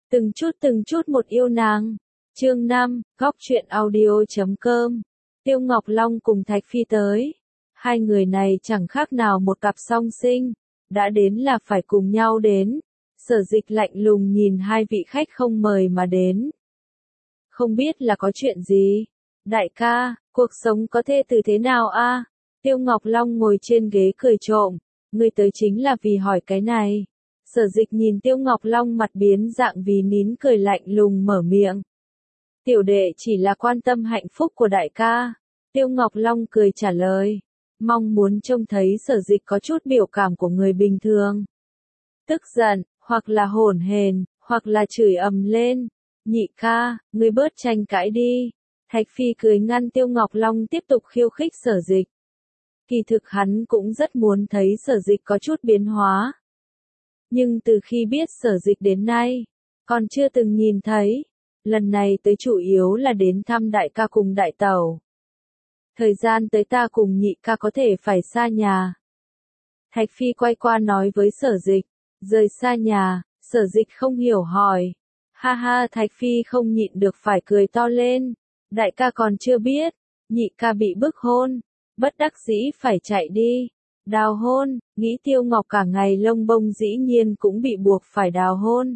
từng chút một yêu nàng. Chương 5, góc truyện audio.com. Tiêu Ngọc Long cùng Thạch Phi tới. Hai người này chẳng khác nào một cặp song sinh, đã đến là phải cùng nhau đến. Sở Dịch lạnh lùng nhìn hai vị khách không mời mà đến. Không biết là có chuyện gì? Đại ca, cuộc sống có thê tử thế nào a? Tiêu Ngọc Long ngồi trên ghế cười trộm. Ngươi tới chính là vì hỏi cái này. Sở Dịch nhìn Tiêu Ngọc Long mặt biến dạng vì nín cười lạnh lùng mở miệng. Tiểu đệ chỉ là quan tâm hạnh phúc của đại ca. Tiêu Ngọc Long cười trả lời. Mong muốn trông thấy Sở Dịch có chút biểu cảm của người bình thường. Tức giận, hoặc là hổn hển, hoặc là chửi ầm lên. Nhị ca, ngươi bớt tranh cãi đi. Thạch Phi cười ngăn Tiêu Ngọc Long tiếp tục khiêu khích Sở Dịch. Kỳ thực hắn cũng rất muốn thấy Sở Dịch có chút biến hóa. Nhưng từ khi biết Sở Dịch đến nay, còn chưa từng nhìn thấy. Lần này tới chủ yếu là đến thăm đại ca cùng đại tẩu. Thời gian tới ta cùng nhị ca có thể phải xa nhà. Thạch Phi quay qua nói với Sở Dịch. Rời xa nhà, Sở Dịch không hiểu hỏi. Ha ha, Thạch Phi không nhịn được phải cười to lên. Đại ca còn chưa biết, nhị ca bị bức hôn. Bất đắc dĩ phải chạy đi. Đào hôn, nghĩ Tiêu Ngọc cả ngày lông bông dĩ nhiên cũng bị buộc phải đào hôn.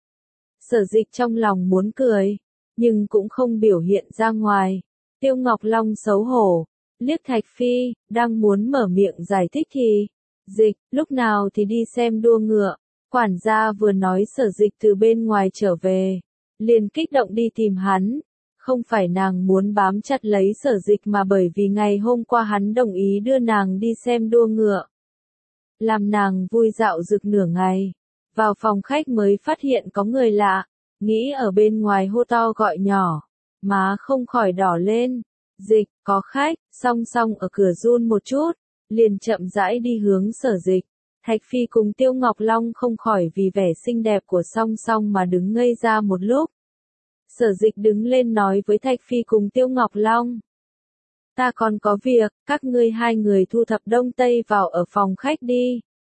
Sở Dịch trong lòng muốn cười, nhưng cũng không biểu hiện ra ngoài. Tiêu Ngọc Long xấu hổ, liếc Thạch Phi, đang muốn mở miệng giải thích thì, Dịch, lúc nào thì đi xem đua ngựa. Quản gia vừa nói Sở Dịch từ bên ngoài trở về, liền kích động đi tìm hắn. Không phải nàng muốn bám chặt lấy Sở Dịch mà bởi vì ngày hôm qua hắn đồng ý đưa nàng đi xem đua ngựa. Làm nàng vui dạo rực nửa ngày. Vào phòng khách mới phát hiện có người lạ, nghĩ ở bên ngoài hô to gọi nhỏ, má không khỏi đỏ lên. Dịch, có khách, song song ở cửa run một chút, liền chậm rãi đi hướng Sở Dịch. Thạch Phi cùng Tiêu Ngọc Long không khỏi vì vẻ xinh đẹp của song song mà đứng ngây ra một lúc. Sở Dịch đứng lên nói với Thạch Phi cùng Tiêu Ngọc Long. Ta còn có việc, các ngươi hai người thu thập đông tây vào ở phòng khách đi.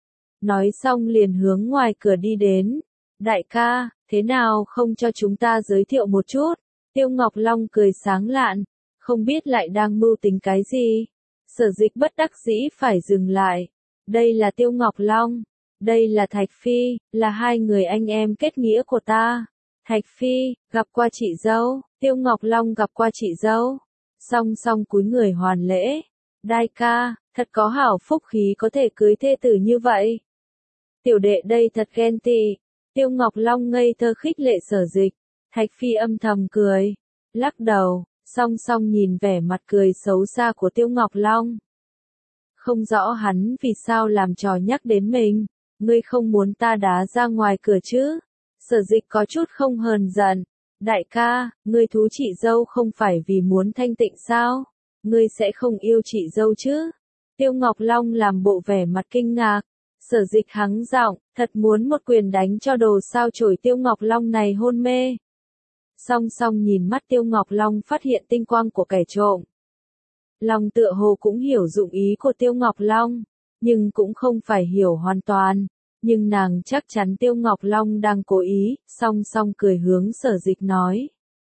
Nói xong liền hướng ngoài cửa đi đến. Đại ca, thế nào không cho chúng ta giới thiệu một chút? Tiêu Ngọc Long cười sáng lạn, không biết lại đang mưu tính cái gì. Sở Dịch bất đắc dĩ phải dừng lại. Đây là Tiêu Ngọc Long, đây là Thạch Phi, là hai người anh em kết nghĩa của ta. Thạch Phi, gặp qua chị dâu. Tiêu Ngọc Long gặp qua chị dâu. Song song cúi người hoàn lễ. Đại ca, thật có hảo phúc khí có thể cưới thê tử như vậy. Tiểu đệ đây thật ghen tị. Tiêu Ngọc Long ngây thơ khích lệ Sở Dịch. Thạch Phi âm thầm cười, lắc đầu, song song nhìn vẻ mặt cười xấu xa của Tiêu Ngọc Long. Không rõ hắn vì sao làm trò nhắc đến mình. Ngươi không muốn ta đá ra ngoài cửa chứ? Sở Dịch có chút không hờn giận. Đại ca, ngươi thú chị dâu không phải vì muốn thanh tịnh sao? Ngươi sẽ không yêu chị dâu chứ? Tiêu Ngọc Long làm bộ vẻ mặt kinh ngạc. Sở Dịch hắng giọng, thật muốn một quyền đánh cho đồ sao chổi Tiêu Ngọc Long này hôn mê. Song song nhìn mắt Tiêu Ngọc Long phát hiện tinh quang của kẻ trộm. Long tựa hồ cũng hiểu dụng ý của Tiêu Ngọc Long, nhưng cũng không phải hiểu hoàn toàn. Nhưng nàng chắc chắn Tiêu Ngọc Long đang cố ý, song song cười hướng Sở Dịch nói.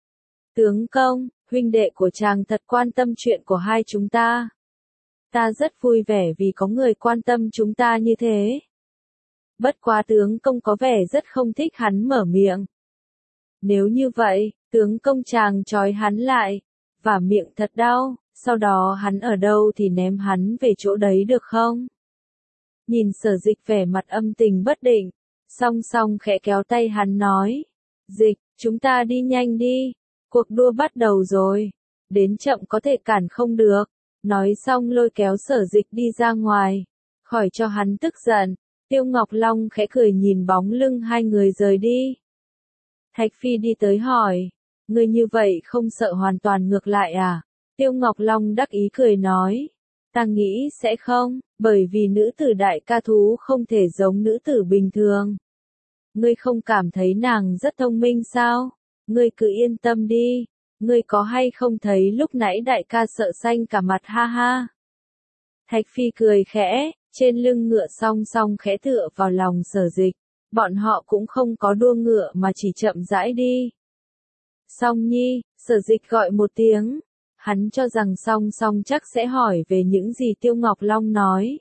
Tướng công, huynh đệ của chàng thật quan tâm chuyện của hai chúng ta. Ta rất vui vẻ vì có người quan tâm chúng ta như thế. Bất quá tướng công có vẻ rất không thích hắn mở miệng. Nếu như vậy, tướng công chàng trói hắn lại, và miệng thật đau, sau đó hắn ở đâu thì ném hắn về chỗ đấy được không? Nhìn Sở Dịch vẻ mặt âm tình bất định, song song khẽ kéo tay hắn nói. Dịch, chúng ta đi nhanh đi, cuộc đua bắt đầu rồi, đến chậm có thể cản không được. Nói xong lôi kéo Sở Dịch đi ra ngoài, khỏi cho hắn tức giận. Tiêu Ngọc Long khẽ cười nhìn bóng lưng hai người rời đi. Thạch Phi đi tới hỏi, ngươi như vậy không sợ hoàn toàn ngược lại à? Tiêu Ngọc Long đắc ý cười nói, ta nghĩ sẽ không, bởi vì nữ tử đại ca thú không thể giống nữ tử bình thường. Ngươi không cảm thấy nàng rất thông minh sao? Ngươi cứ yên tâm đi. Ngươi có hay không thấy lúc nãy đại ca sợ xanh cả mặt ha ha. Thạch Phi cười khẽ, trên lưng ngựa song song khẽ tựa vào lòng Sở Dịch. Bọn họ cũng không có đua ngựa mà chỉ chậm rãi đi. Song Nhi, Sở Dịch gọi một tiếng. Hắn cho rằng Song Song chắc sẽ hỏi về những gì Tiêu Ngọc Long nói.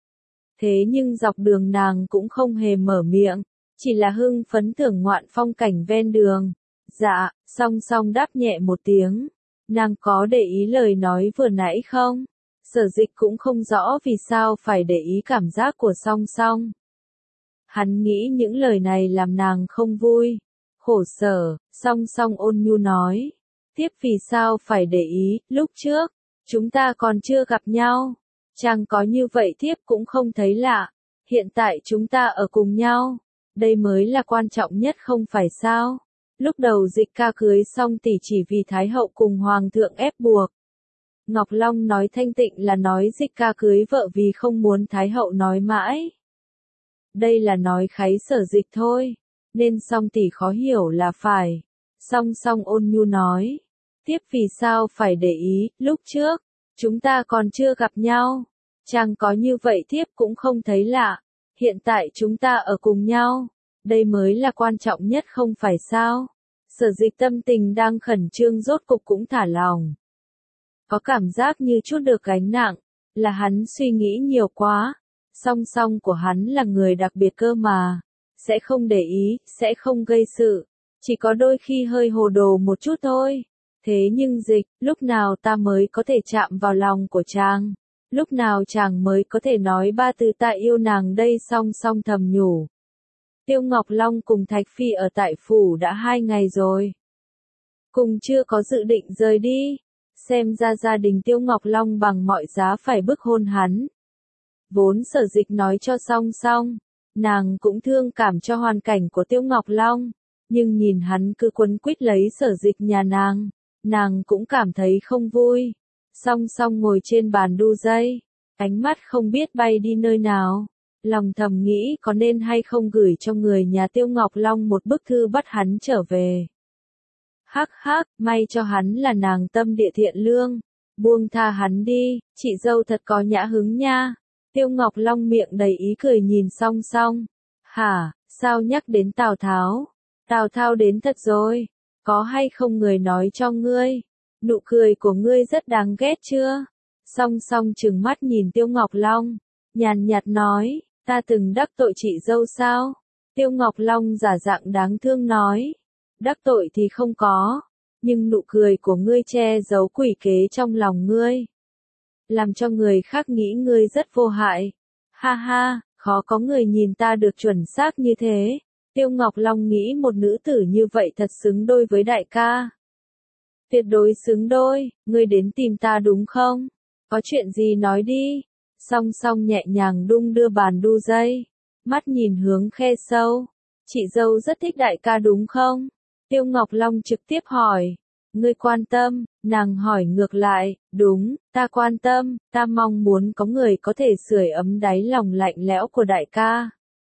Thế nhưng dọc đường nàng cũng không hề mở miệng, chỉ là hưng phấn thưởng ngoạn phong cảnh ven đường. Dạ, Song Song đáp nhẹ một tiếng. Nàng có để ý lời nói vừa nãy không? Sở Dịch cũng không rõ vì sao phải để ý cảm giác của Song Song. Hắn nghĩ những lời này làm nàng không vui. Khổ sở, Song Song ôn nhu nói. Tiếp vì sao phải để ý, lúc trước, chúng ta còn chưa gặp nhau. Chàng có như vậy tiếp cũng không thấy lạ. Hiện tại chúng ta ở cùng nhau. Đây mới là quan trọng nhất không phải sao? Lúc đầu Dịch ca cưới xong tỷ chỉ vì Thái hậu cùng Hoàng thượng ép buộc. Ngọc Long nói thanh tịnh là nói Dịch ca cưới vợ vì không muốn Thái hậu nói mãi. Đây là nói kháy Sở Dịch thôi, nên song tỷ khó hiểu là phải. Song Song ôn nhu nói. Tiếp vì sao phải để ý, lúc trước, chúng ta còn chưa gặp nhau. Chàng có như vậy tiếp cũng không thấy lạ. Hiện tại chúng ta ở cùng nhau. Đây mới là quan trọng nhất không phải sao? Sở Dịch tâm tình đang khẩn trương rốt cục cũng thả lòng. Có cảm giác như chút được gánh nặng, là hắn suy nghĩ nhiều quá. Song Song của hắn là người đặc biệt cơ mà. Sẽ không để ý, sẽ không gây sự. Chỉ có đôi khi hơi hồ đồ một chút thôi. Thế nhưng Dịch, lúc nào ta mới có thể chạm vào lòng của chàng? Lúc nào chàng mới có thể nói ba từ ta yêu nàng đây? Song Song thầm nhủ. Tiêu Ngọc Long cùng Thạch Phi ở tại phủ đã 2 ngày rồi. Cùng chưa có dự định rời đi. Xem ra gia đình Tiêu Ngọc Long bằng mọi giá phải bức hôn hắn. Vốn Sở Dịch nói cho Song Song. Nàng cũng thương cảm cho hoàn cảnh của Tiêu Ngọc Long. Nhưng nhìn hắn cứ quấn quýt lấy Sở Dịch nhà nàng cũng cảm thấy không vui. Song Song ngồi trên bàn đu dây. Ánh mắt không biết bay đi nơi nào. Lòng thầm nghĩ có nên hay không gửi cho người nhà Tiêu Ngọc Long một bức thư bắt hắn trở về. Hắc hắc, may cho hắn là nàng tâm địa thiện lương. Buông tha hắn đi, chị dâu thật có nhã hứng nha. Tiêu Ngọc Long miệng đầy ý cười nhìn Song Song. Hả, sao nhắc đến Tào Tháo? Tào Tháo đến thật rồi. Có hay không người nói cho ngươi? Nụ cười của ngươi rất đáng ghét chưa? Song Song trừng mắt nhìn Tiêu Ngọc Long. Nhàn nhạt nói, ta từng đắc tội chị dâu sao? Tiêu Ngọc Long giả dạng đáng thương nói. Đắc tội thì không có. Nhưng nụ cười của ngươi che giấu quỷ kế trong lòng ngươi. Làm cho người khác nghĩ ngươi rất vô hại. Ha ha, khó có người nhìn ta được chuẩn xác như thế. Tiêu Ngọc Long nghĩ một nữ tử như vậy thật xứng đôi với đại ca. Tuyệt đối xứng đôi, ngươi đến tìm ta đúng không? Có chuyện gì nói đi. Song Song nhẹ nhàng đung đưa bàn đu dây. Mắt nhìn hướng khe sâu. Chị dâu rất thích đại ca đúng không? Tiêu Ngọc Long trực tiếp hỏi. Ngươi quan tâm, nàng hỏi ngược lại. Đúng, ta quan tâm, ta mong muốn có người có thể sưởi ấm đáy lòng lạnh lẽo của đại ca.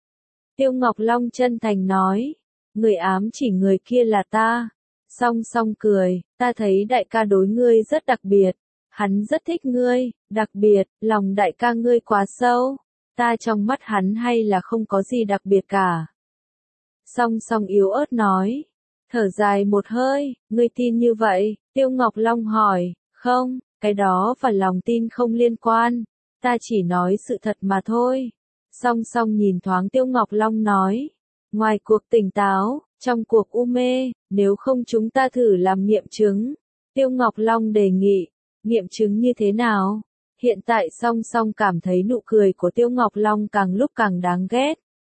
Tiêu Ngọc Long chân thành nói. Người ám chỉ người kia là ta. Song Song cười, ta thấy đại ca đối ngươi rất đặc biệt. Hắn rất thích ngươi, đặc biệt, lòng đại ca ngươi quá sâu. Ta trong mắt hắn hay là không có gì đặc biệt cả. Song Song yếu ớt nói. Thở dài một hơi, ngươi tin như vậy? Tiêu Ngọc Long hỏi. Không, cái đó và lòng tin không liên quan. Ta chỉ nói sự thật mà thôi. Song Song nhìn thoáng Tiêu Ngọc Long nói. Ngoài cuộc tỉnh táo, trong cuộc u mê, nếu không chúng ta thử làm nghiệm chứng. Tiêu Ngọc Long đề nghị. Nghiệm chứng như thế nào? Hiện tại Song Song cảm thấy nụ cười của Tiêu Ngọc Long càng lúc càng đáng ghét.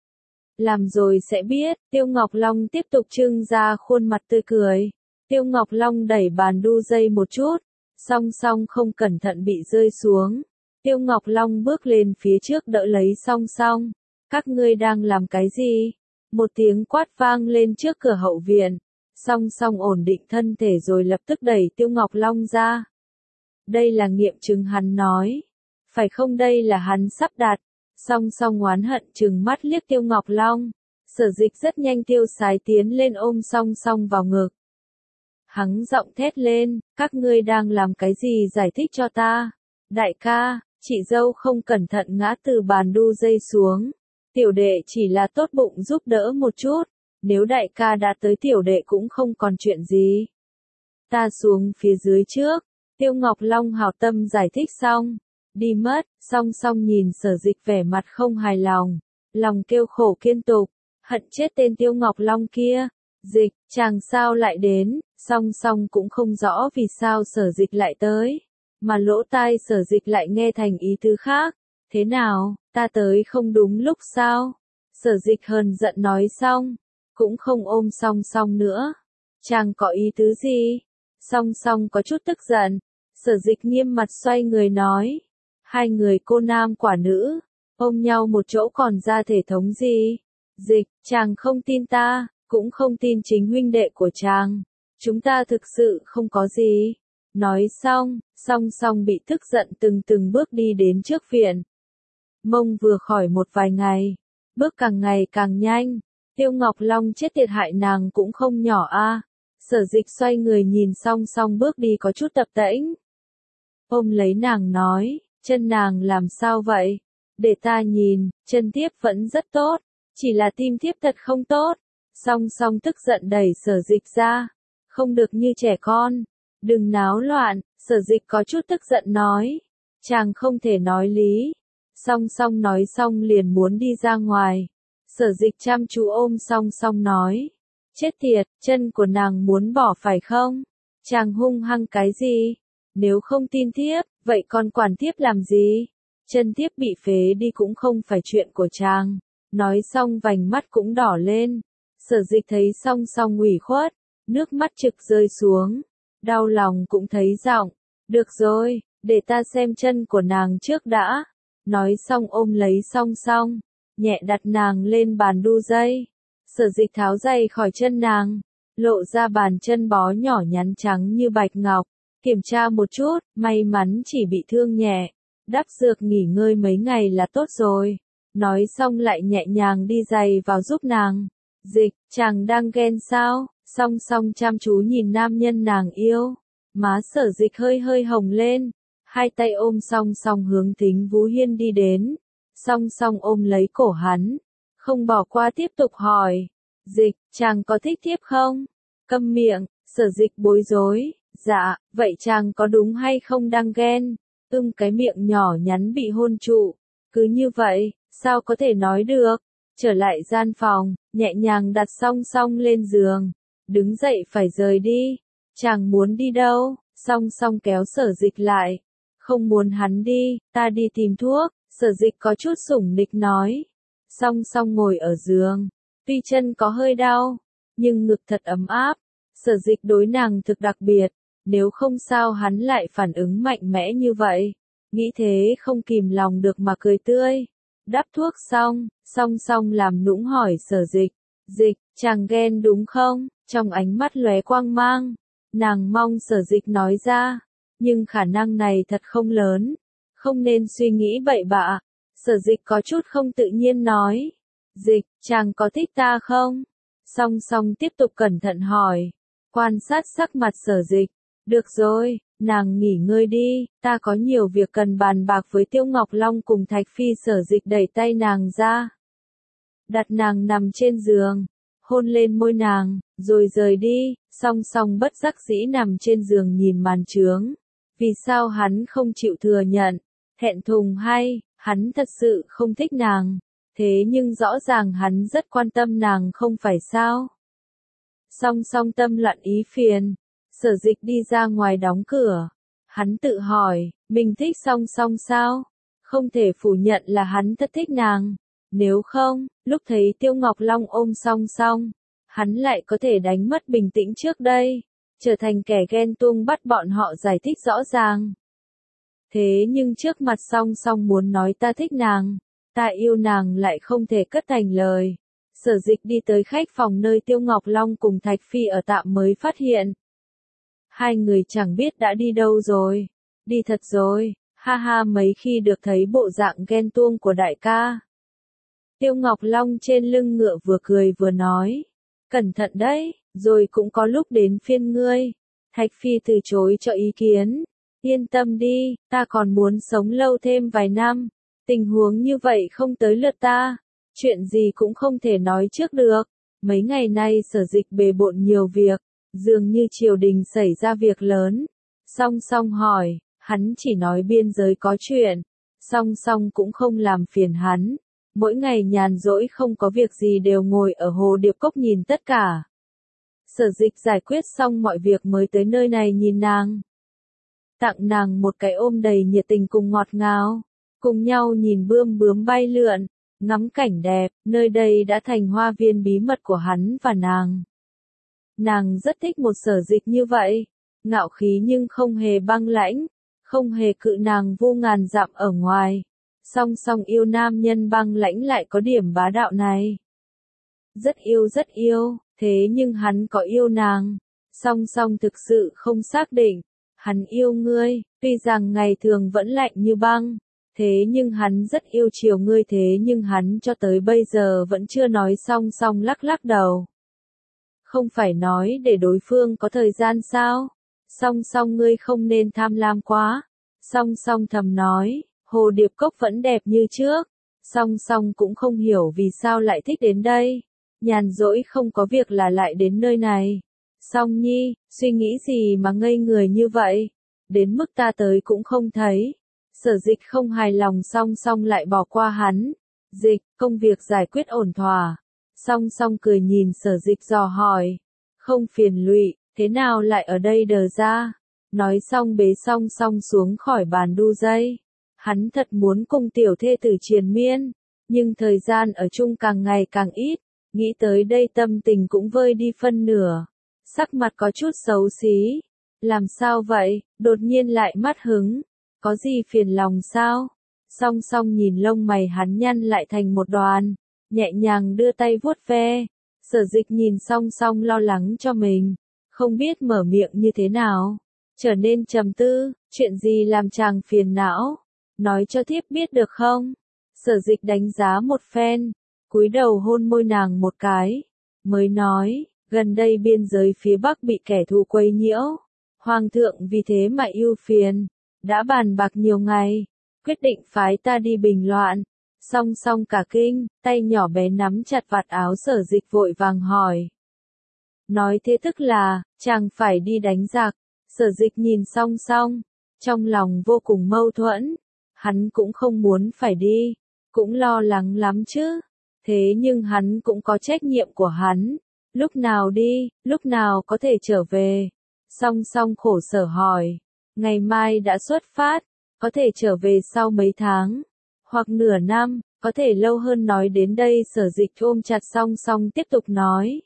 Làm rồi sẽ biết. Tiêu Ngọc Long tiếp tục trưng ra khuôn mặt tươi cười. Tiêu Ngọc Long đẩy bàn đu dây một chút. Song Song không cẩn thận bị rơi xuống. Tiêu Ngọc Long bước lên phía trước đỡ lấy Song Song. Các ngươi đang làm cái gì? Một tiếng quát vang lên trước cửa hậu viện. Song Song ổn định thân thể rồi lập tức đẩy Tiêu Ngọc Long ra. Đây là nghiệm chứng hắn nói. Phải không, đây là hắn sắp đặt. Song Song oán hận trừng mắt liếc Tiêu Ngọc Long. Sở Dịch rất nhanh tiêu sái tiến lên ôm Song Song vào ngực. Hắn giọng thét lên, các ngươi đang làm cái gì, giải thích cho ta. Đại ca, chị dâu không cẩn thận ngã từ bàn đu dây xuống. Tiểu đệ chỉ là tốt bụng giúp đỡ một chút, nếu đại ca đã tới tiểu đệ cũng không còn chuyện gì. Ta xuống phía dưới trước, Tiêu Ngọc Long hảo tâm giải thích xong, đi mất, song song nhìn Sở Dịch vẻ mặt không hài lòng, lòng kêu khổ kiên tục, hận chết tên Tiêu Ngọc Long kia. Dịch, chàng sao lại đến, song song cũng không rõ vì sao Sở Dịch lại tới, mà lỗ tai Sở Dịch lại nghe thành ý tứ khác. Thế nào, ta tới không đúng lúc sao? Sở Dịch hờn giận nói xong, cũng không ôm song song nữa. Chàng có ý tứ gì? Song song có chút tức giận, Sở Dịch nghiêm mặt xoay người nói. Hai người cô nam quả nữ, ôm nhau một chỗ còn ra thể thống gì? Dịch, chàng không tin ta, cũng không tin chính huynh đệ của chàng. Chúng ta thực sự không có gì. Nói xong, song song bị tức giận từng bước đi đến trước viện. Mông vừa khỏi một vài ngày, bước càng ngày càng nhanh, Tiêu Ngọc Long chết tiệt hại nàng cũng không nhỏ a. Sở Dịch xoay người nhìn song song bước đi có chút tập tễnh. Ôm lấy nàng nói, chân nàng làm sao vậy? Để ta nhìn, chân thiếp vẫn rất tốt, chỉ là tim thiếp thật không tốt. Song song tức giận đẩy Sở Dịch ra, không được như trẻ con, đừng náo loạn. Sở Dịch có chút tức giận nói, chàng không thể nói lý. Song song nói xong liền muốn đi ra ngoài. Sở Dịch chăm chú ôm song song nói, chết tiệt, chân của nàng muốn bỏ phải không? Chàng hung hăng cái gì? Nếu không tin thiếp, vậy còn quản thiếp làm gì? Chân thiếp bị phế đi cũng không phải chuyện của chàng. Nói xong vành mắt cũng đỏ lên. Sở Dịch thấy song song ủy khuất, nước mắt trực rơi xuống, đau lòng cũng thấy giọng. Được rồi, để ta xem chân của nàng trước đã. Nói xong ôm lấy song song, nhẹ đặt nàng lên bàn đu dây. Sở Dịch tháo giày khỏi chân nàng, lộ ra bàn chân bó nhỏ nhắn trắng như bạch ngọc. Kiểm tra một chút, may mắn chỉ bị thương nhẹ. Đắp dược nghỉ ngơi mấy ngày là tốt rồi. Nói xong lại nhẹ nhàng đi giày vào giúp nàng. Dịch, chàng đang ghen sao? Song song chăm chú nhìn nam nhân nàng yêu. Má Sở Dịch hơi hơi hồng lên. Hai tay ôm song song hướng Thính Vũ Hiên đi đến. Song song ôm lấy cổ hắn. Không bỏ qua tiếp tục hỏi. Dịch, chàng có thích thiếp không? Câm miệng. Sở Dịch bối rối. Dạ, vậy chàng có đúng hay không đang ghen? Cái miệng nhỏ nhắn bị hôn trụ. Cứ như vậy, sao có thể nói được? Trở lại gian phòng, nhẹ nhàng đặt song song lên giường. Đứng dậy phải rời đi. Chàng muốn đi đâu? Song song kéo Sở Dịch lại. Không muốn hắn đi, ta đi tìm thuốc. Sở Dịch có chút sủng nịch nói. Song song ngồi ở giường. Tuy chân có hơi đau, nhưng ngực thật ấm áp. Sở Dịch đối nàng thực đặc biệt. Nếu không sao hắn lại phản ứng mạnh mẽ như vậy. Nghĩ thế không kìm lòng được mà cười tươi. Đắp thuốc xong, song song làm nũng hỏi Sở Dịch. Dịch, chàng ghen đúng không? Trong ánh mắt lóe quang mang. Nàng mong Sở Dịch nói ra. Nhưng khả năng này thật không lớn. Không nên suy nghĩ bậy bạ. Sở Dịch có chút không tự nhiên nói. Dịch, chàng có thích ta không? Song song tiếp tục cẩn thận hỏi. Quan sát sắc mặt Sở Dịch. Được rồi, nàng nghỉ ngơi đi, ta có nhiều việc cần bàn bạc với Tiêu Ngọc Long cùng Thạch Phi. Sở Dịch đẩy tay nàng ra. Đặt nàng nằm trên giường, hôn lên môi nàng, rồi rời đi. Song song bất đắc dĩ nằm trên giường nhìn màn chướng. Vì sao hắn không chịu thừa nhận? Thẹn thùng hay, hắn thật sự không thích nàng. Thế nhưng rõ ràng hắn rất quan tâm nàng không phải sao? Song song tâm loạn ý phiền. Sở Dịch đi ra ngoài đóng cửa. Hắn tự hỏi, mình thích song song sao? Không thể phủ nhận là hắn thật thích nàng. Nếu không, lúc thấy Tiêu Ngọc Long ôm song song, hắn lại có thể đánh mất bình tĩnh trước đây, trở thành kẻ ghen tuông bắt bọn họ giải thích rõ ràng. Thế nhưng trước mặt song song muốn nói ta thích nàng, ta yêu nàng lại không thể cất thành lời. Sở Dịch đi tới khách phòng nơi Tiêu Ngọc Long cùng Thạch Phi ở tạm mới phát hiện. Hai người chẳng biết đã đi đâu rồi. Đi thật rồi, ha ha mấy khi được thấy bộ dạng ghen tuông của đại ca. Tiêu Ngọc Long trên lưng ngựa vừa cười vừa nói. Cẩn thận đấy, rồi cũng có lúc đến phiên ngươi. Thạch Phi từ chối cho ý kiến. Yên tâm đi, ta còn muốn sống lâu thêm vài năm. Tình huống như vậy không tới lượt ta. Chuyện gì cũng không thể nói trước được. Mấy ngày nay Sở Dịch bề bộn nhiều việc, dường như triều đình xảy ra việc lớn. Song Song hỏi, hắn chỉ nói biên giới có chuyện. Song Song cũng không làm phiền hắn. Mỗi ngày nhàn rỗi không có việc gì đều ngồi ở Hồ Điệp Cốc nhìn tất cả. Sở Dịch giải quyết xong mọi việc mới tới nơi này nhìn nàng. Tặng nàng một cái ôm đầy nhiệt tình cùng ngọt ngào. Cùng nhau nhìn bươm bướm bay lượn, ngắm cảnh đẹp, nơi đây đã thành hoa viên bí mật của hắn và nàng. Nàng rất thích một Sở Dịch như vậy, ngạo khí nhưng không hề băng lãnh, không hề cự nàng vô ngàn dặm ở ngoài. Song Song yêu nam nhân băng lãnh lại có điểm bá đạo này. Rất yêu, thế nhưng hắn có yêu nàng. Song Song thực sự không xác định. Hắn yêu ngươi, tuy rằng ngày thường vẫn lạnh như băng. Thế nhưng hắn rất yêu chiều ngươi, thế nhưng hắn cho tới bây giờ vẫn chưa nói. Song Song lắc lắc đầu. Không phải nói để đối phương có thời gian sao? Song Song ngươi không nên tham lam quá. Song Song thầm nói, Hồ Điệp Cốc vẫn đẹp như trước. Song Song cũng không hiểu vì sao lại thích đến đây. Nhàn rỗi không có việc là lại đến nơi này. Song Nhi, suy nghĩ gì mà ngây người như vậy? Đến mức ta tới cũng không thấy. Sở Dịch không hài lòng. Song Song lại bỏ qua hắn. Dịch, công việc giải quyết ổn thỏa. Song Song cười nhìn Sở Dịch dò hỏi. Không phiền lụy, thế nào lại ở đây đờ ra? Nói xong bế Song Song xuống khỏi bàn đu dây. Hắn thật muốn cùng tiểu thê tử triền miên, nhưng thời gian ở chung càng ngày càng ít. Nghĩ tới đây tâm tình cũng vơi đi phân nửa. Sắc mặt có chút xấu xí. Làm sao vậy, đột nhiên lại mất hứng. Có gì phiền lòng sao? Song Song nhìn lông mày hắn nhăn lại thành một đoàn. Nhẹ nhàng đưa tay vuốt ve. Sở Dịch nhìn Song Song lo lắng cho mình. Không biết mở miệng như thế nào. Trở nên trầm tư, chuyện gì làm chàng phiền não? Nói cho thiếp biết được không? Sở Dịch đánh giá một phen. Cúi đầu hôn môi nàng một cái. Mới nói, gần đây biên giới phía Bắc bị kẻ thù quấy nhiễu. Hoàng thượng vì thế mà ưu phiền. Đã bàn bạc nhiều ngày. Quyết định phái ta đi bình loạn. Song Song cả kinh, tay nhỏ bé nắm chặt vạt áo Sở Dịch vội vàng hỏi. Nói thế tức là, chàng phải đi đánh giặc. Sở Dịch nhìn Song Song. Trong lòng vô cùng mâu thuẫn. Hắn cũng không muốn phải đi. Cũng lo lắng lắm chứ. Thế nhưng hắn cũng có trách nhiệm của hắn. Lúc nào đi, lúc nào có thể trở về. Song Song khổ sở hỏi. Ngày mai đã xuất phát. Có thể trở về sau mấy tháng. Hoặc nửa năm, có thể lâu hơn. Nói đến đây Sở Dịch ôm chặt Song Song tiếp tục nói.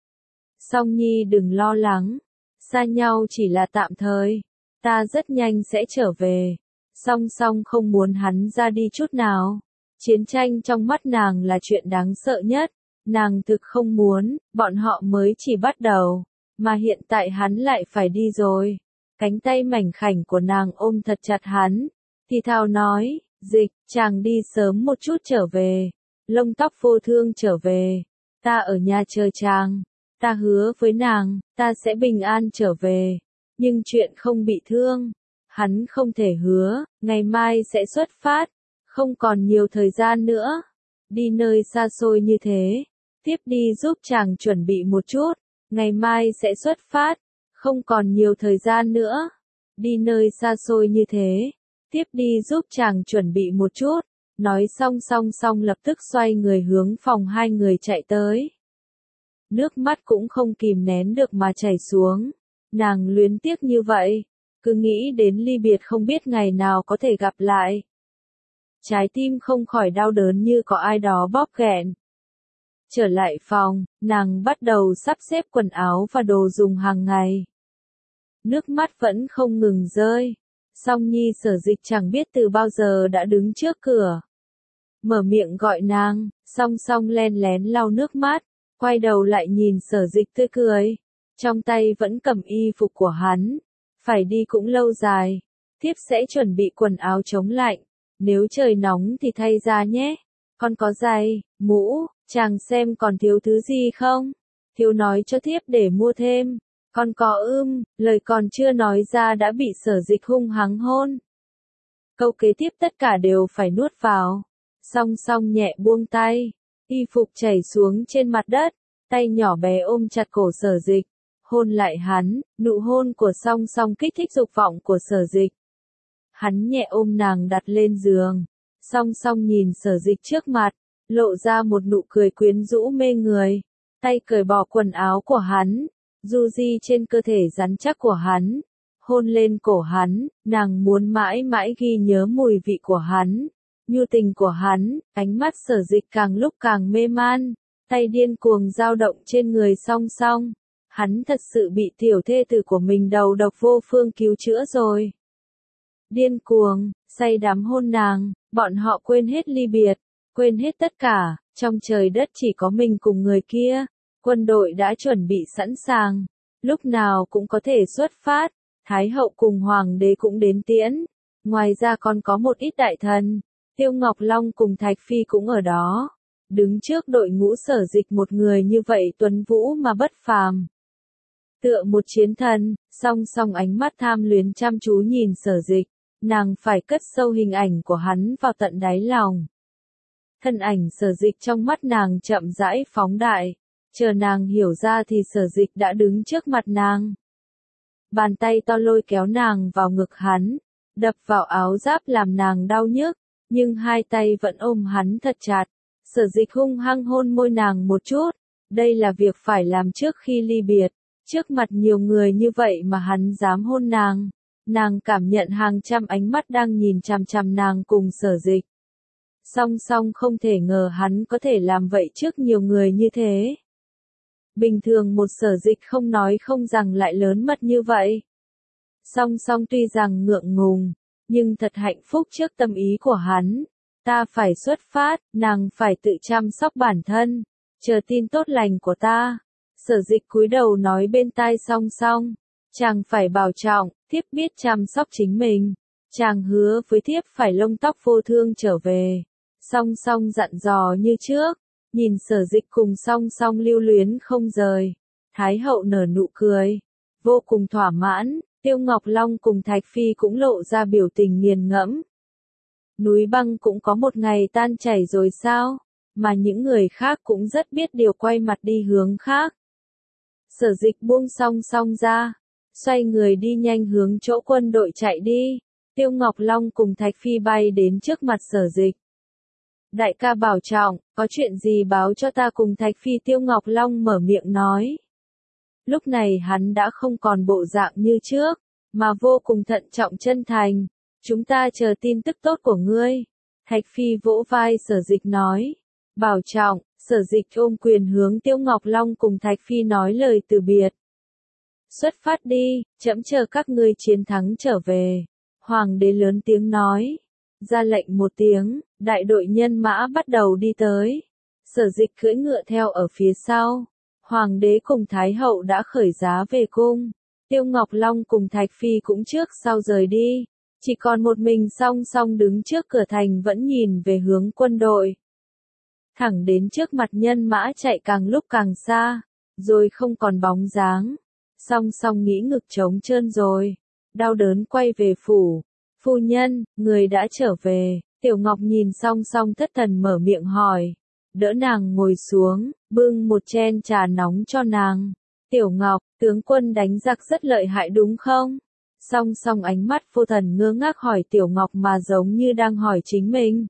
Song Nhi đừng lo lắng. Xa nhau chỉ là tạm thời. Ta rất nhanh sẽ trở về. Song Song không muốn hắn ra đi chút nào. Chiến tranh trong mắt nàng là chuyện đáng sợ nhất. Nàng thực không muốn, bọn họ mới chỉ bắt đầu. Mà hiện tại hắn lại phải đi rồi. Cánh tay mảnh khảnh của nàng ôm thật chặt hắn. Thì thào nói, Dịch, chàng đi sớm một chút trở về. Lông tóc vô thương trở về. Ta ở nhà chờ chàng. Ta hứa với nàng, ta sẽ bình an trở về. Nhưng chuyện không bị thương. Hắn không thể hứa, ngày mai sẽ xuất phát. Không còn nhiều thời gian nữa. Đi nơi xa xôi như thế. Tiếp đi giúp chàng chuẩn bị một chút. Ngày mai sẽ xuất phát. Không còn nhiều thời gian nữa. Đi nơi xa xôi như thế. Tiếp đi giúp chàng chuẩn bị một chút. Nói xong Song Song lập tức xoay người hướng phòng hai người chạy tới. Nước mắt cũng không kìm nén được mà chảy xuống. Nàng luyến tiếc như vậy. Cứ nghĩ đến ly biệt không biết ngày nào có thể gặp lại. Trái tim không khỏi đau đớn như có ai đó bóp nghẹn. Trở lại phòng, nàng bắt đầu sắp xếp quần áo và đồ dùng hàng ngày. Nước mắt vẫn không ngừng rơi. Song Nhi Sở Dịch chẳng biết từ bao giờ đã đứng trước cửa. Mở miệng gọi nàng, Song Song len lén lau nước mắt, quay đầu lại nhìn Sở Dịch tươi cười. Trong tay vẫn cầm y phục của hắn. Phải đi cũng lâu dài. Thiếp sẽ chuẩn bị quần áo chống lạnh. Nếu trời nóng thì thay ra nhé. Con có giày, mũ, chàng xem còn thiếu thứ gì không? Thiếu nói cho thiếp để mua thêm. Con có lời còn chưa nói ra đã bị Sở Dịch hung hăng hôn. Câu kế tiếp tất cả đều phải nuốt vào. Song Song nhẹ buông tay. y phục chảy xuống trên mặt đất, tay nhỏ bé ôm chặt cổ Sở Dịch, hôn lại hắn, nụ hôn của Song Song kích thích dục vọng của Sở Dịch. Hắn nhẹ ôm nàng đặt lên giường, Song Song nhìn Sở Dịch trước mặt, lộ ra một nụ cười quyến rũ mê người, tay cởi bỏ quần áo của hắn, du di trên cơ thể rắn chắc của hắn, hôn lên cổ hắn, nàng muốn mãi mãi ghi nhớ mùi vị của hắn, nhu tình của hắn, ánh mắt Sở Dịch càng lúc càng mê man, tay điên cuồng dao động trên người Song Song. Hắn thật sự bị tiểu thê tử của mình đầu độc vô phương cứu chữa rồi. Điên cuồng, say đắm hôn nàng, bọn họ quên hết ly biệt, quên hết tất cả, trong trời đất chỉ có mình cùng người kia. Quân đội đã chuẩn bị sẵn sàng, lúc nào cũng có thể xuất phát, Thái hậu cùng hoàng đế cũng đến tiễn. Ngoài ra còn có một ít đại thần, Tiêu Ngọc Long cùng Thạch Phi cũng ở đó. Đứng trước đội ngũ Sở Dịch một người như vậy tuấn vũ mà bất phàm. Tựa một chiến thần, Song Song ánh mắt tham luyến chăm chú nhìn Sở Dịch, nàng phải cất sâu hình ảnh của hắn vào tận đáy lòng. Thân ảnh Sở Dịch trong mắt nàng chậm rãi phóng đại, chờ nàng hiểu ra thì Sở Dịch đã đứng trước mặt nàng. Bàn tay to lôi kéo nàng vào ngực hắn, đập vào áo giáp làm nàng đau nhức, nhưng hai tay vẫn ôm hắn thật chặt. Sở Dịch hung hăng hôn môi nàng một chút, đây là việc phải làm trước khi ly biệt. Trước mặt nhiều người như vậy mà hắn dám hôn nàng cảm nhận hàng trăm ánh mắt đang nhìn chằm chằm nàng cùng Sở Dịch. Song Song không thể ngờ hắn có thể làm vậy trước nhiều người như thế. Bình thường một Sở Dịch không nói không rằng lại lớn mật như vậy. Song Song tuy rằng ngượng ngùng, nhưng thật hạnh phúc trước tâm ý của hắn. Ta phải xuất phát, nàng phải tự chăm sóc bản thân, chờ tin tốt lành của ta. Sở Dịch cúi đầu nói bên tai Song Song, chàng phải bảo trọng, thiếp biết chăm sóc chính mình, chàng hứa với thiếp phải lông tóc vô thương trở về. Song Song dặn dò như trước, nhìn Sở Dịch cùng Song Song lưu luyến không rời. Thái hậu nở nụ cười, vô cùng thỏa mãn, Tiêu Ngọc Long cùng Thạch Phi cũng lộ ra biểu tình nghiền ngẫm. Núi băng cũng có một ngày tan chảy rồi sao, mà những người khác cũng rất biết điều quay mặt đi hướng khác. Sở Dịch buông Song Song ra, xoay người đi nhanh hướng chỗ quân đội chạy đi. Tiêu Ngọc Long cùng Thạch Phi bay đến trước mặt Sở Dịch. Đại ca bảo trọng, có chuyện gì báo cho ta cùng Thạch Phi. Tiêu Ngọc Long mở miệng nói. Lúc này hắn đã không còn bộ dạng như trước, mà vô cùng thận trọng chân thành. Chúng ta chờ tin tức tốt của ngươi. Thạch Phi vỗ vai Sở Dịch nói. Bảo trọng. Sở Dịch ôm quyền hướng Tiêu Ngọc Long cùng Thạch Phi nói lời từ biệt. Xuất phát đi, trẫm chờ các ngươi chiến thắng trở về. Hoàng đế lớn tiếng nói. Ra lệnh một tiếng, đại đội nhân mã bắt đầu đi tới. Sở Dịch cưỡi ngựa theo ở phía sau. Hoàng đế cùng Thái hậu đã khởi giá về cung. Tiêu Ngọc Long cùng Thạch Phi cũng trước sau rời đi. Chỉ còn một mình Song Song đứng trước cửa thành vẫn nhìn về hướng quân đội. Thẳng đến trước mặt nhân mã chạy càng lúc càng xa, rồi không còn bóng dáng. Song Song nghĩ ngực trống trơn rồi, đau đớn quay về phủ. Phu nhân, người đã trở về. Tiểu Ngọc nhìn Song Song thất thần mở miệng hỏi. Đỡ nàng ngồi xuống, bưng một chén trà nóng cho nàng. Tiểu Ngọc, tướng quân đánh giặc rất lợi hại đúng không? Song Song ánh mắt vô thần ngơ ngác hỏi Tiểu Ngọc mà giống như đang hỏi chính mình.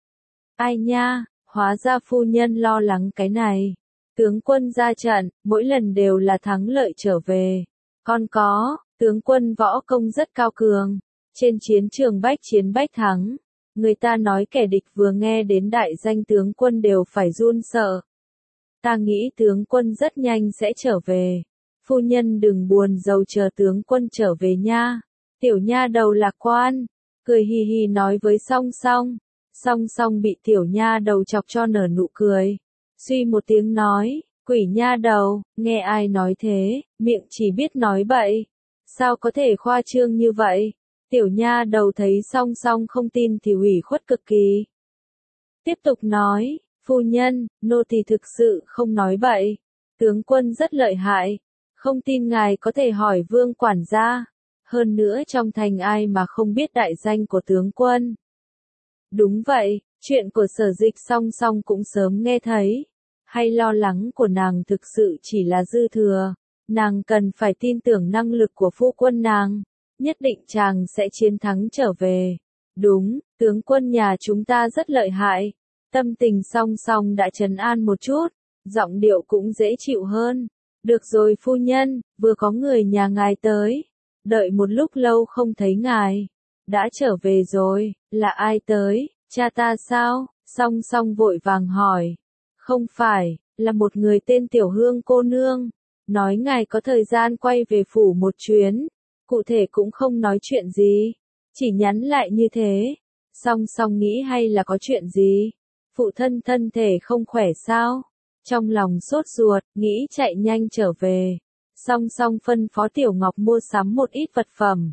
Ai nha, hóa ra phu nhân lo lắng cái này. Tướng quân ra trận, mỗi lần đều là thắng lợi trở về. Còn có, tướng quân võ công rất cao cường. Trên chiến trường bách chiến bách thắng. Người ta nói kẻ địch vừa nghe đến đại danh tướng quân đều phải run sợ. Ta nghĩ tướng quân rất nhanh sẽ trở về. Phu nhân đừng buồn rầu chờ tướng quân trở về nha. Tiểu nha đầu lạc quan, cười hì hì nói với Song Song. Song Song bị tiểu nha đầu chọc cho nở nụ cười. Suy một tiếng nói, quỷ nha đầu, nghe ai nói thế, miệng chỉ biết nói bậy. Sao có thể khoa trương như vậy? Tiểu nha đầu thấy Song Song không tin thì ủy khuất cực kỳ. Tiếp tục nói, phu nhân, nô tỳ thực sự không nói bậy. Tướng quân rất lợi hại. Không tin ngài có thể hỏi vương quản gia. Hơn nữa trong thành ai mà không biết đại danh của tướng quân. Đúng vậy, Chuyện của Sở Dịch song song cũng sớm nghe thấy. Hay lo lắng của nàng thực sự chỉ là dư thừa. Nàng cần phải tin tưởng năng lực của phu quân nàng. Nhất định chàng sẽ chiến thắng trở về. Đúng, tướng quân nhà chúng ta rất lợi hại. Tâm tình song song đã trấn an một chút. Giọng điệu cũng dễ chịu hơn. Được rồi phu nhân, vừa có người nhà ngài tới. Đợi một lúc lâu không thấy ngài. Đã trở về rồi, là ai tới, cha ta sao? Song song vội vàng hỏi. Không phải, là một người tên Tiểu Hương cô nương. Nói ngài có thời gian quay về phủ một chuyến. Cụ thể cũng không nói chuyện gì. Chỉ nhắn lại như thế. Song song nghĩ hay là có chuyện gì? Phụ thân thân thể không khỏe sao? Trong lòng sốt ruột, nghĩ chạy nhanh trở về. Song song phân phó Tiểu Ngọc mua sắm một ít vật phẩm.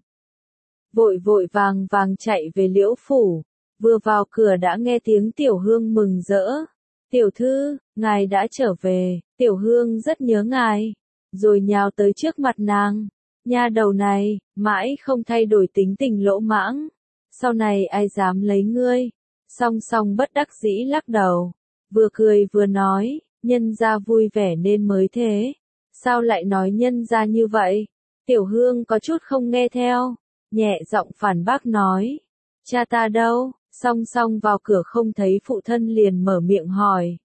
Vội vội vàng vàng chạy về Liễu phủ. Vừa vào cửa đã nghe tiếng Tiểu Hương mừng rỡ. Tiểu thư, ngài đã trở về. Tiểu Hương rất nhớ ngài. Rồi nhào tới trước mặt nàng. Nha đầu này, mãi không thay đổi tính tình lỗ mãng. Sau này ai dám lấy ngươi? Song song bất đắc dĩ lắc đầu. Vừa cười vừa nói, nhân gia vui vẻ nên mới thế. Sao lại nói nhân gia như vậy? Tiểu Hương có chút không nghe theo. Nhẹ giọng phản bác nói. Cha ta đâu? Song song vào cửa không thấy phụ thân liền mở miệng hỏi.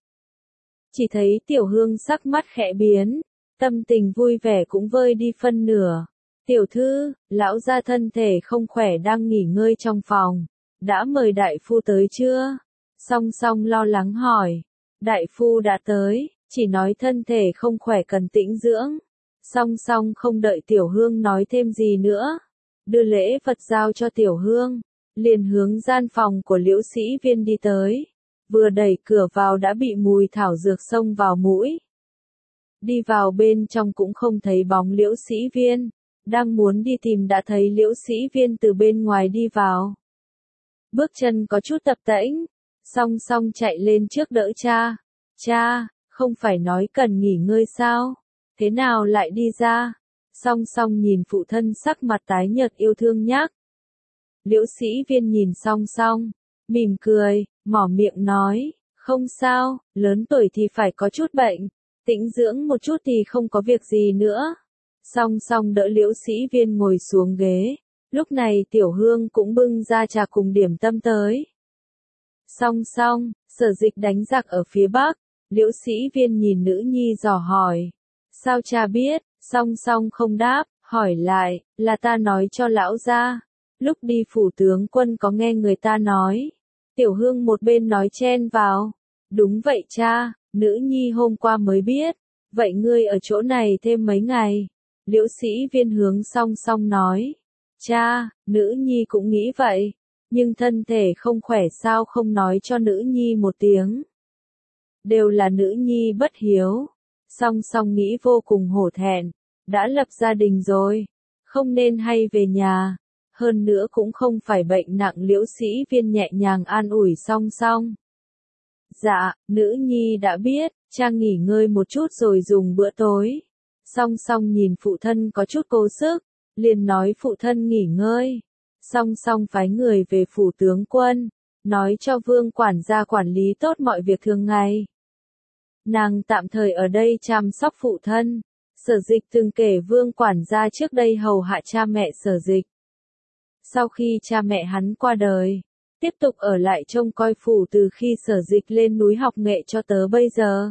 Chỉ thấy Tiểu Hương sắc mắt khẽ biến. Tâm tình vui vẻ cũng vơi đi phân nửa. Tiểu thư, lão gia thân thể không khỏe đang nghỉ ngơi trong phòng. Đã mời đại phu tới chưa? Song song lo lắng hỏi. Đại phu đã tới, chỉ nói thân thể không khỏe cần tĩnh dưỡng. Song song không đợi Tiểu Hương nói thêm gì nữa. Đưa lễ vật giao cho Tiểu Hương. Liền hướng gian phòng của Liễu Sĩ Viên đi tới. Vừa đẩy cửa vào đã bị mùi thảo dược xông vào mũi. Đi vào bên trong cũng không thấy bóng Liễu Sĩ Viên. Đang muốn đi tìm đã thấy Liễu Sĩ Viên từ bên ngoài đi vào. Bước chân có chút tập tễnh. Song song chạy lên trước đỡ cha. Cha, không phải nói cần nghỉ ngơi sao? Thế nào lại đi ra? Song song nhìn phụ thân sắc mặt tái nhợt yêu thương nhắc. Liễu Sĩ Viên nhìn song song, mỉm cười, mỏ miệng nói, không sao, lớn tuổi thì phải có chút bệnh, tĩnh dưỡng một chút thì không có việc gì nữa. Song song đỡ Liễu Sĩ Viên ngồi xuống ghế, lúc này Tiểu Hương cũng bưng ra trà cùng điểm tâm tới. Song song, Sở Dịch đánh giặc ở phía bắc, Liễu Sĩ Viên nhìn nữ nhi dò hỏi. Sao cha biết? Song song không đáp, hỏi lại, là ta nói cho lão gia. Lúc đi phủ tướng quân có nghe người ta nói. Tiểu Hương một bên nói chen vào. Đúng vậy cha, nữ nhi hôm qua mới biết. Vậy ngươi ở chỗ này thêm mấy ngày. Liễu Sĩ Viên hướng song song nói. Cha, nữ nhi cũng nghĩ vậy. Nhưng thân thể không khỏe sao không nói cho nữ nhi một tiếng. Đều là nữ nhi bất hiếu. Song song nghĩ vô cùng hổ thẹn. Đã lập gia đình rồi. Không nên hay về nhà. Hơn nữa cũng không phải bệnh nặng. Liễu Sĩ Viên nhẹ nhàng an ủi song song. Dạ, nữ nhi đã biết, cha nghỉ ngơi một chút rồi dùng bữa tối. Song song nhìn phụ thân có chút cố sức, liền nói phụ thân nghỉ ngơi. Song song phái người về phủ tướng quân, nói cho Vương quản gia quản lý tốt mọi việc thường ngày. Nàng tạm thời ở đây chăm sóc phụ thân. Sở Dịch từng kể Vương quản gia trước đây hầu hạ cha mẹ Sở Dịch. Sau khi cha mẹ hắn qua đời, tiếp tục ở lại trông coi phủ từ khi Sở Dịch lên núi học nghệ cho tới bây giờ.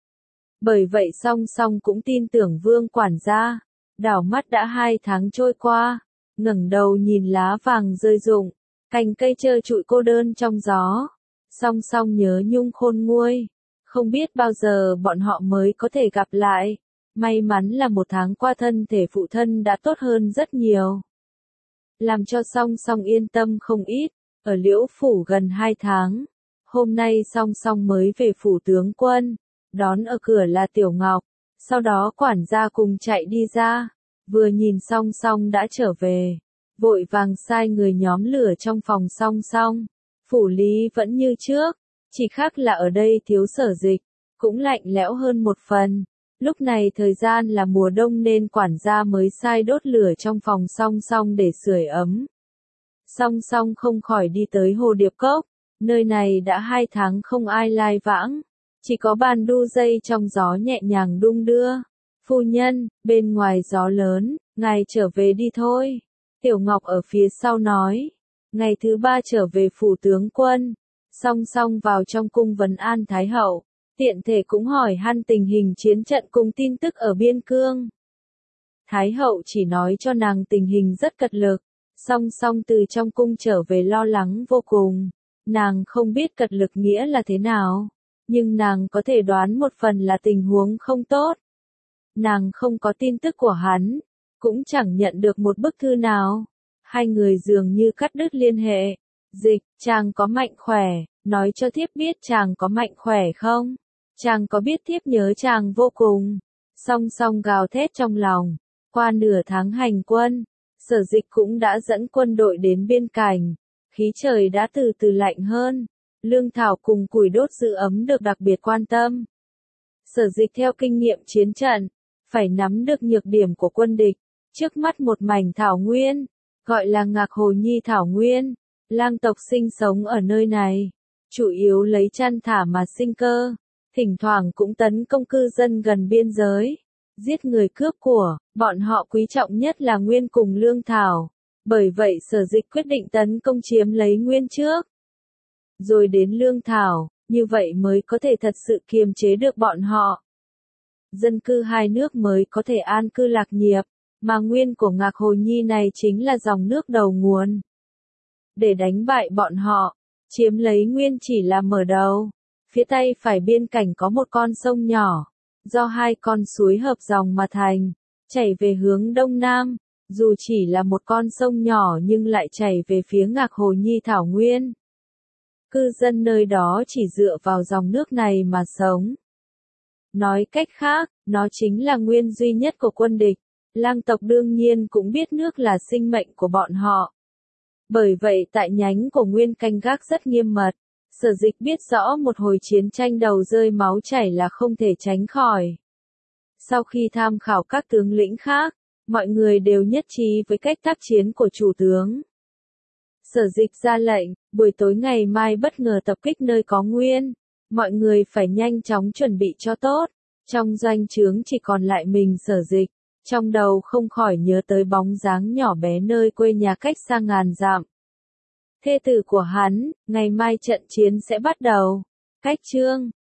Bởi vậy song song cũng tin tưởng Vương quản gia. Đảo mắt đã 2 tháng trôi qua, ngẩng đầu nhìn lá vàng rơi rụng, cành cây trơ trụi cô đơn trong gió. Song song nhớ nhung khôn nguôi, không biết bao giờ bọn họ mới có thể gặp lại. May mắn là 1 tháng qua thân thể phụ thân đã tốt hơn rất nhiều. Làm cho song song yên tâm không ít, ở Liễu phủ gần 2 tháng. Hôm nay song song mới về phủ tướng quân, đón ở cửa là Tiểu Ngọc, sau đó quản gia cùng chạy đi ra, vừa nhìn song song đã trở về, vội vàng sai người nhóm lửa trong phòng song song. Phủ lý vẫn như trước, chỉ khác là ở đây thiếu Sở Dịch, cũng lạnh lẽo hơn một phần. Lúc này thời gian là mùa đông nên quản gia mới sai đốt lửa trong phòng song song để sưởi ấm. Song song không khỏi đi tới Hồ Điệp Cốc, Nơi này đã 2 tháng không ai lai vãng, chỉ có bàn đu dây trong gió nhẹ nhàng đung đưa. Phu nhân, bên ngoài gió lớn, ngài trở về đi thôi. Tiểu Ngọc ở phía sau nói. Ngày thứ 3 trở về phủ tướng quân, song song vào trong cung vấn an Thái hậu, tiện thể cũng hỏi han tình hình chiến trận cùng tin tức ở biên cương. Thái hậu chỉ nói cho nàng tình hình rất cật lực, song song từ trong cung trở về lo lắng vô cùng. Nàng không biết cật lực nghĩa là thế nào, nhưng nàng có thể đoán một phần là tình huống không tốt. Nàng không có tin tức của hắn, cũng chẳng nhận được một bức thư nào. Hai người dường như cắt đứt liên hệ. Dịch, chàng có mạnh khỏe, nói cho thiếp biết chàng có mạnh khỏe không? Chàng có biết thiếp nhớ chàng vô cùng. Song song gào thét trong lòng. Qua nửa tháng hành quân, Sở Dịch cũng đã dẫn quân đội đến biên cảnh. Khí trời đã từ từ lạnh hơn. Lương thảo cùng củi đốt giữ ấm được đặc biệt quan tâm. Sở Dịch theo kinh nghiệm chiến trận, phải nắm được nhược điểm của quân địch. Trước mắt một mảnh thảo nguyên, gọi là Ngạc Hồ Nhi thảo nguyên. Lang tộc sinh sống ở nơi này, chủ yếu lấy chăn thả mà sinh cơ, thỉnh thoảng cũng tấn công cư dân gần biên giới, giết người cướp của, bọn họ quý trọng nhất là nguyên cùng lương thảo. Bởi vậy Sở Dịch quyết định tấn công chiếm lấy nguyên trước, rồi đến lương thảo, như vậy mới có thể thật sự kiềm chế được bọn họ. Dân cư hai nước mới có thể an cư lạc nghiệp, mà nguyên của Ngạc Hồ Nhi này chính là dòng nước đầu nguồn. Để đánh bại bọn họ, chiếm lấy nguyên chỉ là mở đầu. Phía tây phải biên cảnh có một con sông nhỏ, do hai con suối hợp dòng mà thành, chảy về hướng đông nam. Dù chỉ là một con sông nhỏ nhưng lại chảy về phía Ngạc Hồ Nhi thảo nguyên. Cư dân nơi đó chỉ dựa vào dòng nước này mà sống. Nói cách khác, nó chính là nguyên duy nhất của quân địch. Lang tộc đương nhiên cũng biết nước là sinh mệnh của bọn họ. Bởi vậy tại nhánh của nguyên canh gác rất nghiêm mật. Sở Dịch biết rõ một hồi chiến tranh đầu rơi máu chảy là không thể tránh khỏi. Sau khi tham khảo các tướng lĩnh khác, mọi người đều nhất trí với cách tác chiến của chủ tướng. Sở Dịch ra lệnh, buổi tối ngày mai bất ngờ tập kích nơi có nguyên. Mọi người phải nhanh chóng chuẩn bị cho tốt. Trong doanh trướng chỉ còn lại mình Sở Dịch. Trong đầu không khỏi nhớ tới bóng dáng nhỏ bé nơi quê nhà cách xa ngàn dặm. Thê tử của hắn, ngày mai trận chiến sẽ bắt đầu. Cách chương